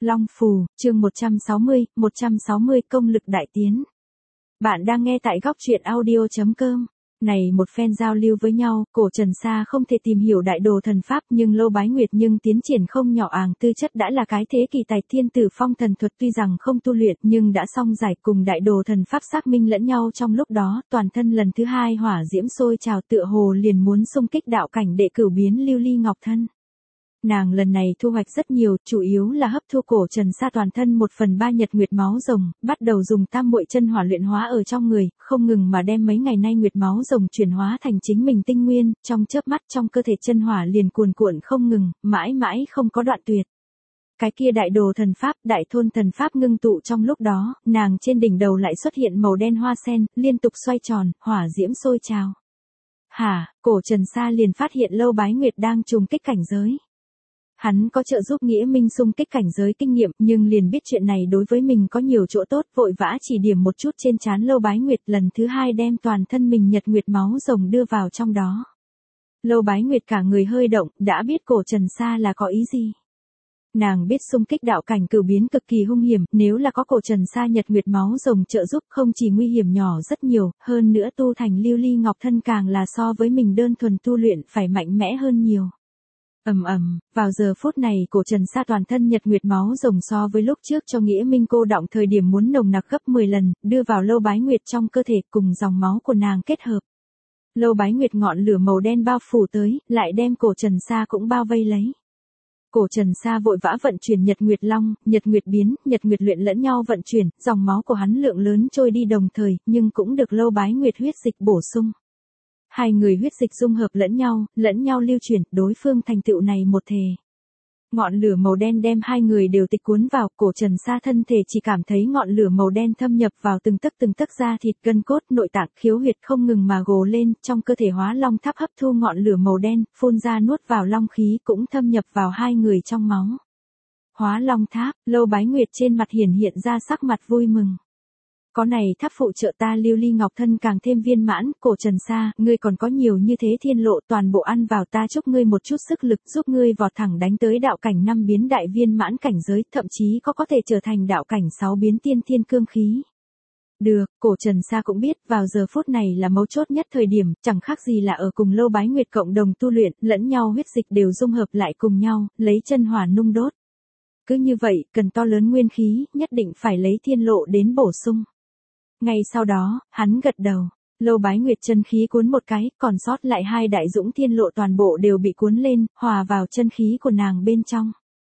Long Phù, chương 160 công lực đại tiến. Bạn đang nghe tại góc truyện audio.com. Này một phen giao lưu với nhau, cổ Trần Sa không thể tìm hiểu đại đồ thần pháp nhưng Lâu Bái Nguyệt nhưng tiến triển không nhỏ tư chất đã là cái thế kỳ tài thiên tử phong thần thuật tuy rằng không tu luyện nhưng đã song giải cùng đại đồ thần pháp xác minh lẫn nhau trong lúc đó toàn thân lần thứ hai hỏa diễm sôi trào tựa hồ liền muốn xung kích đạo cảnh để cửu biến lưu ly ngọc thân. Nàng lần này thu hoạch rất nhiều, chủ yếu là hấp thu cổ Trần Sa toàn thân 1/3 nhật nguyệt máu rồng, bắt đầu dùng tam muội chân hỏa luyện hóa ở trong người, không ngừng mà đem mấy ngày nay nguyệt máu rồng chuyển hóa thành chính mình tinh nguyên, trong chớp mắt trong cơ thể chân hỏa liền cuồn cuộn không ngừng, mãi mãi không có đoạn tuyệt. Cái kia đại đồ thần pháp, đại thôn thần pháp ngưng tụ trong lúc đó, nàng trên đỉnh đầu lại xuất hiện màu đen hoa sen, liên tục xoay tròn, hỏa diễm sôi trào. Cổ Trần Sa liền phát hiện Lâu Bái Nguyệt đang trùng kích cảnh giới. Hắn có trợ giúp Nghĩa Minh xung kích cảnh giới kinh nghiệm, nhưng liền biết chuyện này đối với mình có nhiều chỗ tốt, vội vã chỉ điểm một chút trên trán Lâu Bái Nguyệt, lần thứ hai đem toàn thân mình nhật nguyệt máu rồng đưa vào trong đó. Lâu Bái Nguyệt cả người hơi động, đã biết cổ Trần Sa là có ý gì. Nàng biết xung kích đạo cảnh cửu biến cực kỳ hung hiểm, nếu là có cổ Trần Sa nhật nguyệt máu rồng trợ giúp không chỉ nguy hiểm nhỏ rất nhiều, hơn nữa tu thành lưu ly ngọc thân càng là so với mình đơn thuần tu luyện phải mạnh mẽ hơn nhiều. Vào giờ phút này cổ Trần Sa toàn thân nhật nguyệt máu rồng so với lúc trước cho Nghĩa Minh cô đọng thời điểm muốn nồng nặc gấp 10 lần, đưa vào Lâu Bái Nguyệt trong cơ thể cùng dòng máu của nàng kết hợp. Lâu Bái Nguyệt ngọn lửa màu đen bao phủ tới, lại đem cổ Trần Sa cũng bao vây lấy. Cổ Trần Sa vội vã vận chuyển nhật nguyệt long, nhật nguyệt biến, nhật nguyệt luyện lẫn nhau vận chuyển, dòng máu của hắn lượng lớn trôi đi đồng thời, nhưng cũng được Lâu Bái Nguyệt huyết dịch bổ sung. Hai người huyết dịch dung hợp lẫn nhau lưu chuyển, đối phương thành tựu này một thể. Ngọn lửa màu đen đem hai người đều tịch cuốn vào, cổ Trần Sa thân thể chỉ cảm thấy ngọn lửa màu đen thâm nhập vào từng tấc da thịt gân cốt, nội tạng, khiếu huyệt không ngừng mà gồ lên, trong cơ thể Hóa Long Tháp hấp thu ngọn lửa màu đen, phun ra nuốt vào long khí cũng thâm nhập vào hai người trong máu. Hóa Long Tháp, Lâu Bái Nguyệt trên mặt hiện ra sắc mặt vui mừng. Có này tháp phụ trợ ta lưu ly ngọc thân càng thêm viên mãn, cổ Trần Sa, ngươi còn có nhiều như thế thiên lộ toàn bộ ăn vào ta chúc ngươi một chút sức lực giúp ngươi vọt thẳng đánh tới đạo cảnh 5 biến đại viên mãn cảnh giới, thậm chí có thể trở thành đạo cảnh 6 biến tiên thiên cương khí. Được, cổ Trần Sa cũng biết vào giờ phút này là mấu chốt nhất thời điểm, chẳng khác gì là ở cùng Lâu Bái Nguyệt cộng đồng tu luyện, lẫn nhau huyết dịch đều dung hợp lại cùng nhau, lấy chân hỏa nung đốt. Cứ như vậy, cần to lớn nguyên khí, nhất định phải lấy thiên lộ đến bổ sung. Ngay sau đó, hắn gật đầu, Lâu Bái Nguyệt chân khí cuốn một cái, còn sót lại hai đại dũng thiên lộ toàn bộ đều bị cuốn lên, hòa vào chân khí của nàng bên trong.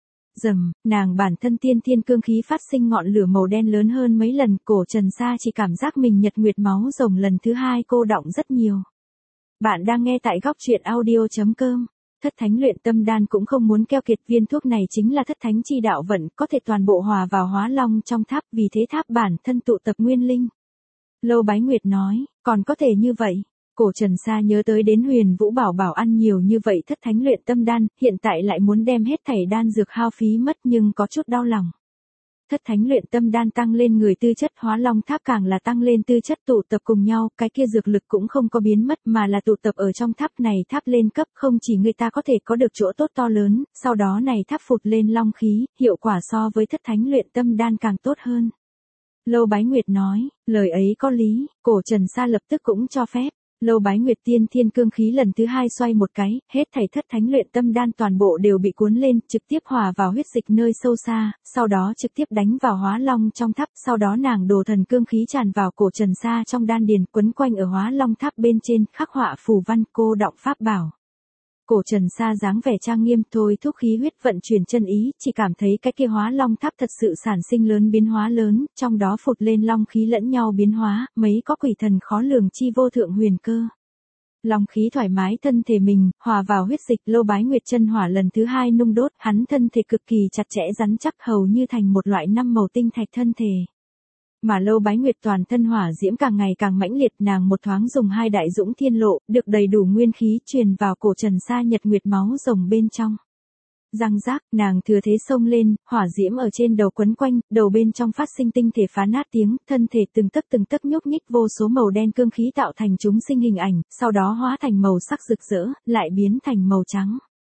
Nàng bản thân tiên thiên cương khí phát sinh ngọn lửa màu đen lớn hơn mấy lần, cổ Trần Sa chỉ cảm giác mình nhật nguyệt máu rồng lần thứ hai cô đọng rất nhiều. Bạn đang nghe tại góc truyện audio.com. Thất thánh luyện tâm đan cũng không muốn keo kiệt, viên thuốc này chính là thất thánh chi đạo vận, có thể toàn bộ hòa vào Hóa Long trong tháp, vì thế tháp bản thân tụ tập nguyên linh. Lâu Bái Nguyệt nói, còn có thể như vậy. Cổ Trần Sa nhớ tới đến Huyền Vũ Bảo Bảo ăn nhiều như vậy thất thánh luyện tâm đan, hiện tại lại muốn đem hết thảy đan dược hao phí mất nhưng có chút đau lòng. Thất thánh luyện tâm đan tăng lên người tư chất, Hóa Long Tháp càng là tăng lên tư chất, tụ tập cùng nhau, cái kia dược lực cũng không có biến mất mà là tụ tập ở trong tháp này, tháp lên cấp không chỉ người ta có thể có được chỗ tốt to lớn, sau đó này tháp phụt lên long khí, hiệu quả so với thất thánh luyện tâm đan càng tốt hơn. Lâu Bái Nguyệt nói, lời ấy có lý, cổ Trần Sa lập tức cũng cho phép. Lâu Bái Nguyệt tiên thiên cương khí lần thứ hai xoay một cái, hết thảy thất thánh luyện tâm đan toàn bộ đều bị cuốn lên, trực tiếp hòa vào huyết dịch nơi sâu xa, sau đó trực tiếp đánh vào Hóa Long trong tháp, sau đó nàng đồ thần cương khí tràn vào cổ Trần Sa trong đan điền, quấn quanh ở Hóa Long tháp bên trên, khắc họa phù văn, cô đọng pháp bảo. Cổ Trần Sa dáng vẻ trang nghiêm, thôi thúc khí huyết vận chuyển chân ý, chỉ cảm thấy cái kia Hóa Long tháp thật sự sản sinh lớn biến hóa lớn, trong đó phụt lên long khí lẫn nhau biến hóa, mấy có quỷ thần khó lường chi vô thượng huyền cơ. Long khí thoải mái thân thể mình, hòa vào huyết dịch, Lâu Bái Nguyệt chân hỏa lần thứ hai nung đốt, hắn thân thể cực kỳ chặt chẽ rắn chắc, hầu như thành một loại 5 màu tinh thạch thân thể. Mà Lâu Bái Nguyệt toàn thân hỏa diễm càng ngày càng mãnh liệt, nàng một thoáng dùng hai đại dũng thiên lộ, được đầy đủ nguyên khí truyền vào cổ Trần Sa nhật nguyệt máu rồng bên trong. Răng rác, nàng thừa thế xông lên, hỏa diễm ở trên đầu quấn quanh, đầu bên trong phát sinh tinh thể phá nát tiếng, thân thể từng tấc nhúc nhích, vô số màu đen cương khí tạo thành chúng sinh hình ảnh, sau đó hóa thành màu sắc rực rỡ, lại biến thành màu trắng.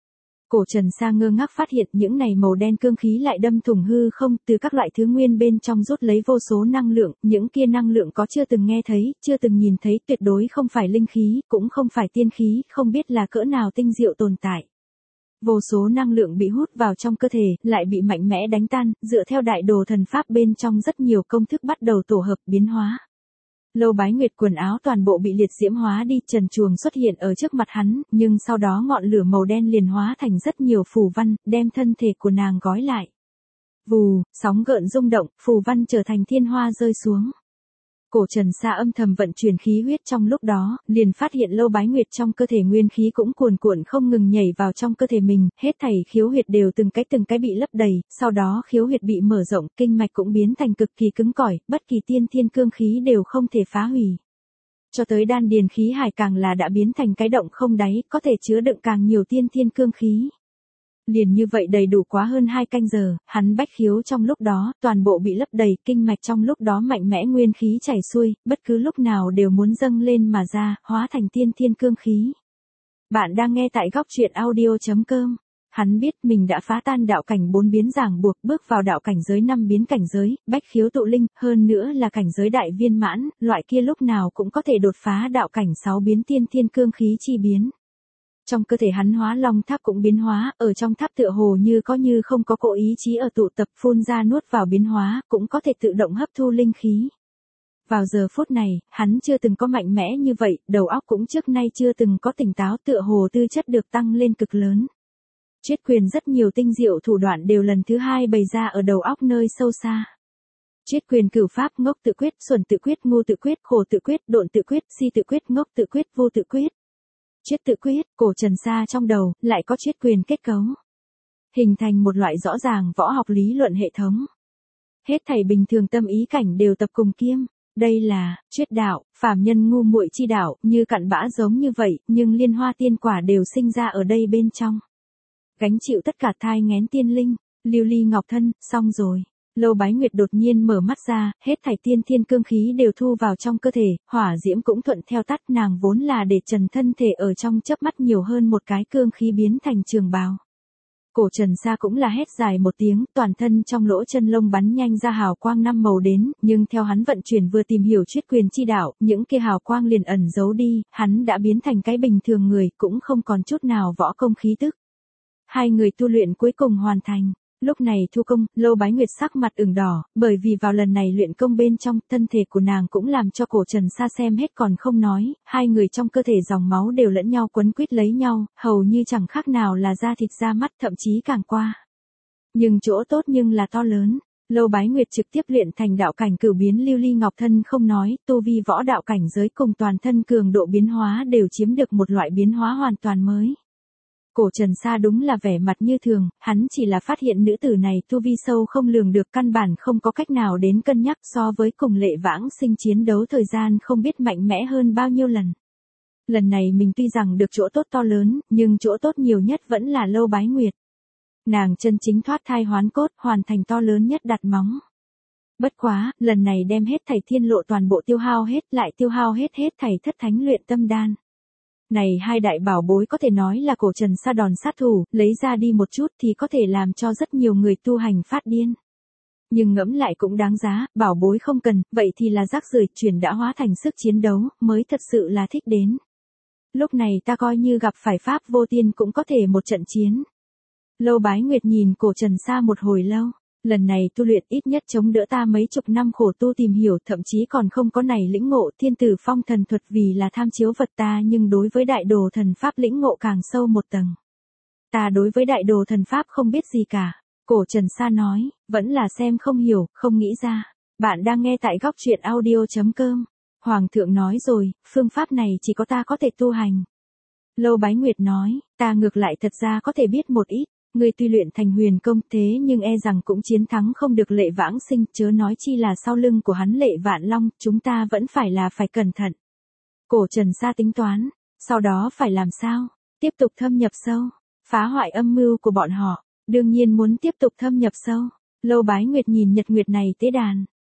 Cổ Trần Sa ngơ ngác phát hiện những này màu đen cương khí lại đâm thủng hư không, từ các loại thứ nguyên bên trong rút lấy vô số năng lượng, những kia năng lượng có chưa từng nghe thấy, chưa từng nhìn thấy, tuyệt đối không phải linh khí, cũng không phải tiên khí, không biết là cỡ nào tinh diệu tồn tại. Vô số năng lượng bị hút vào trong cơ thể, lại bị mạnh mẽ đánh tan, dựa theo đại đồ thần pháp bên trong rất nhiều công thức bắt đầu tổ hợp biến hóa. Lâu Bái Nguyệt quần áo toàn bộ bị liệt diễm hóa đi, trần truồng xuất hiện ở trước mặt hắn, nhưng sau đó ngọn lửa màu đen liền hóa thành rất nhiều phù văn, đem thân thể của nàng gói lại. Vù, sóng gợn rung động, phù văn trở thành thiên hoa rơi xuống. Cổ Trần Sa âm thầm vận chuyển khí huyết trong lúc đó, liền phát hiện Lâu Bái Nguyệt trong cơ thể nguyên khí cũng cuồn cuộn không ngừng nhảy vào trong cơ thể mình, hết thảy khiếu huyệt đều từng cái bị lấp đầy, sau đó khiếu huyệt bị mở rộng, kinh mạch cũng biến thành cực kỳ cứng cỏi, bất kỳ tiên thiên cương khí đều không thể phá hủy. Cho tới đan điền khí hải càng là đã biến thành cái động không đáy, có thể chứa đựng càng nhiều tiên thiên cương khí. Liền như vậy đầy đủ quá hơn 2 canh giờ, hắn bách khiếu trong lúc đó, toàn bộ bị lấp đầy, kinh mạch trong lúc đó mạnh mẽ nguyên khí chảy xuôi, bất cứ lúc nào đều muốn dâng lên mà ra, hóa thành tiên thiên cương khí. Bạn đang nghe tại góc truyện audio.com. Hắn biết mình đã phá tan đạo cảnh 4 biến ràng buộc, bước vào đạo cảnh giới 5 biến cảnh giới, bách khiếu tụ linh, hơn nữa là cảnh giới đại viên mãn, loại kia lúc nào cũng có thể đột phá đạo cảnh 6 biến tiên thiên cương khí chi biến. Trong cơ thể hắn hóa long tháp cũng biến hóa, ở trong tháp tựa hồ như không có cỗ ý chí ở tụ tập phun ra nuốt vào biến hóa, cũng có thể tự động hấp thu linh khí. Vào giờ phút này, hắn chưa từng có mạnh mẽ như vậy, đầu óc cũng trước nay chưa từng có tỉnh táo, tựa hồ tư chất được tăng lên cực lớn. Triết quyền rất nhiều tinh diệu thủ đoạn đều lần thứ hai bày ra ở đầu óc nơi sâu xa. Triết quyền cửu pháp, ngốc tự quyết, xuẩn tự quyết, ngu tự quyết, khổ tự quyết, độn tự quyết, si tự quyết, ngốc tự quyết, vô tự quyết. Triết tự quyết, Cổ Trần Sa trong đầu, lại có triết quyền kết cấu. Hình thành một loại rõ ràng võ học lý luận hệ thống. Hết thảy bình thường tâm ý cảnh đều tập cùng kiêm. Đây là, triết đạo, phàm nhân ngu muội chi đạo, như cặn bã giống như vậy, nhưng liên hoa tiên quả đều sinh ra ở đây bên trong. Gánh chịu tất cả thai nghén tiên linh, lưu ly ngọc thân, xong rồi. Lâu Bái Nguyệt đột nhiên mở mắt ra, hết thảy tiên thiên cương khí đều thu vào trong cơ thể, hỏa diễm cũng thuận theo tắt, nàng vốn là để trần thân thể ở trong chớp mắt nhiều hơn một cái cương khí biến thành trường bào. Cổ Trần Sa cũng là hét dài một tiếng, toàn thân trong lỗ chân lông bắn nhanh ra hào quang 5 màu đến, nhưng theo hắn vận chuyển vừa tìm hiểu triết quyền chi đạo, những kia hào quang liền ẩn giấu đi, hắn đã biến thành cái bình thường người, cũng không còn chút nào võ công khí tức. Hai người tu luyện cuối cùng hoàn thành. Lúc này thu công, Lâu Bái Nguyệt sắc mặt ửng đỏ, bởi vì vào lần này luyện công bên trong, thân thể của nàng cũng làm cho Cổ Trần Sa xem hết còn không nói, hai người trong cơ thể dòng máu đều lẫn nhau quấn quýt lấy nhau, hầu như chẳng khác nào là da thịt da mắt, thậm chí càng qua. Nhưng chỗ tốt nhưng là to lớn. Lâu Bái Nguyệt trực tiếp luyện thành đạo cảnh cửu biến lưu ly ngọc thân không nói, tu vi võ đạo cảnh giới cùng toàn thân cường độ biến hóa đều chiếm được một loại biến hóa hoàn toàn mới. Cổ Trần Sa đúng là vẻ mặt như thường, hắn chỉ là phát hiện nữ tử này tu vi sâu không lường được, căn bản không có cách nào đến cân nhắc, so với cùng Lệ Vãng Sinh chiến đấu thời gian không biết mạnh mẽ hơn bao nhiêu lần. Lần này mình tuy rằng được chỗ tốt to lớn, nhưng chỗ tốt nhiều nhất vẫn là Lâu Bái Nguyệt. Nàng chân chính thoát thai hoán cốt, hoàn thành to lớn nhất đặt móng. Bất quá, lần này đem hết thảy thiên lộ toàn bộ tiêu hao hết, lại tiêu hao hết thảy thất thánh luyện tâm đan. Này hai đại bảo bối có thể nói là Cổ Trần Sa đòn sát thủ, lấy ra đi một chút thì có thể làm cho rất nhiều người tu hành phát điên. Nhưng ngẫm lại cũng đáng giá, bảo bối không cần, vậy thì là rác rưởi, chuyển đã hóa thành sức chiến đấu, mới thật sự là thích đến. Lúc này ta coi như gặp phải pháp vô tiên cũng có thể một trận chiến. Lâu Bái Nguyệt nhìn Cổ Trần Sa một hồi lâu. Lần này tu luyện ít nhất chống đỡ ta mấy chục năm khổ tu tìm hiểu, thậm chí còn không có này lĩnh ngộ thiên tử phong thần thuật vì là tham chiếu vật ta, nhưng đối với đại đồ thần pháp lĩnh ngộ càng sâu một tầng. Ta đối với đại đồ thần pháp không biết gì cả. Cổ Trần Sa nói, vẫn là xem không hiểu, không nghĩ ra. Bạn đang nghe tại góc truyện audio.com. Hoàng thượng nói rồi, phương pháp này chỉ có ta có thể tu hành. Lâu Bái Nguyệt nói, ta ngược lại thật ra có thể biết một ít. Ngươi tuy luyện thành huyền công thế nhưng e rằng cũng chiến thắng không được Lệ Vãng Sinh, chớ nói chi là sau lưng của hắn Lệ Vạn Long, chúng ta vẫn phải cẩn thận. Cổ Trần Sa tính toán, sau đó phải làm sao? Tiếp tục thâm nhập sâu, phá hoại âm mưu của bọn họ, đương nhiên muốn tiếp tục thâm nhập sâu. Lâu Bái Nguyệt nhìn nhật nguyệt này tế đàn,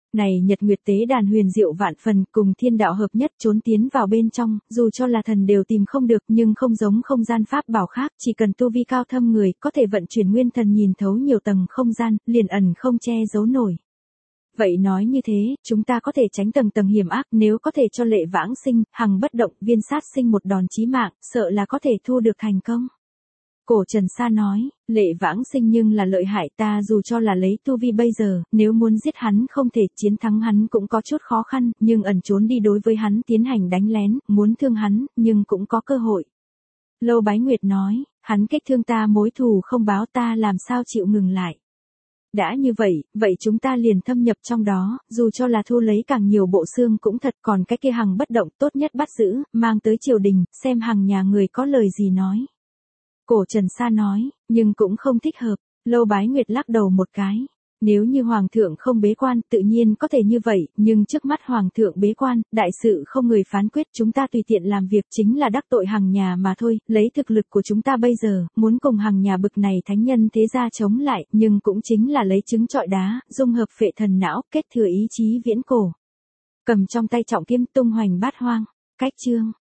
Này nhật nguyệt tế đàn huyền diệu vạn phần, cùng thiên đạo hợp nhất, trốn tiến vào bên trong, dù cho là thần đều tìm không được, nhưng không giống không gian pháp bảo khác, chỉ cần tu vi cao thâm người, có thể vận chuyển nguyên thần nhìn thấu nhiều tầng không gian, liền ẩn không che giấu nổi. Vậy nói như thế, chúng ta có thể tránh tầng tầng hiểm ác, nếu có thể cho Lệ Vãng Sinh, Hằng Bất Động, Viên Sát Sinh một đòn chí mạng, sợ là có thể thu được thành công. Cổ Trần Sa nói, Lệ Vãng Sinh nhưng là lợi hại, ta dù cho là lấy tu vi bây giờ, nếu muốn giết hắn không thể chiến thắng hắn cũng có chút khó khăn, nhưng ẩn trốn đi đối với hắn tiến hành đánh lén, muốn thương hắn, nhưng cũng có cơ hội. Lâu Bái Nguyệt nói, hắn kích thương ta mối thù không báo, ta làm sao chịu ngừng lại. Đã như vậy chúng ta liền thâm nhập trong đó, dù cho là thu lấy càng nhiều bộ xương cũng thật, còn cái kia Hằng Bất Động tốt nhất bắt giữ, mang tới triều đình, xem Hằng nhà người có lời gì nói. Cổ Trần Sa nói, nhưng cũng không thích hợp. Lâu Bái Nguyệt lắc đầu một cái. Nếu như Hoàng thượng không bế quan, tự nhiên có thể như vậy, nhưng trước mắt Hoàng thượng bế quan, đại sự không người phán quyết, chúng ta tùy tiện làm việc chính là đắc tội Hằng nhà mà thôi, lấy thực lực của chúng ta bây giờ, muốn cùng Hằng nhà bực này thánh nhân thế gia chống lại, nhưng cũng chính là lấy trứng trọi đá, dung hợp phệ thần não, kết thừa ý chí viễn cổ. Cầm trong tay trọng kiếm tung hoành bát hoang. Cách chương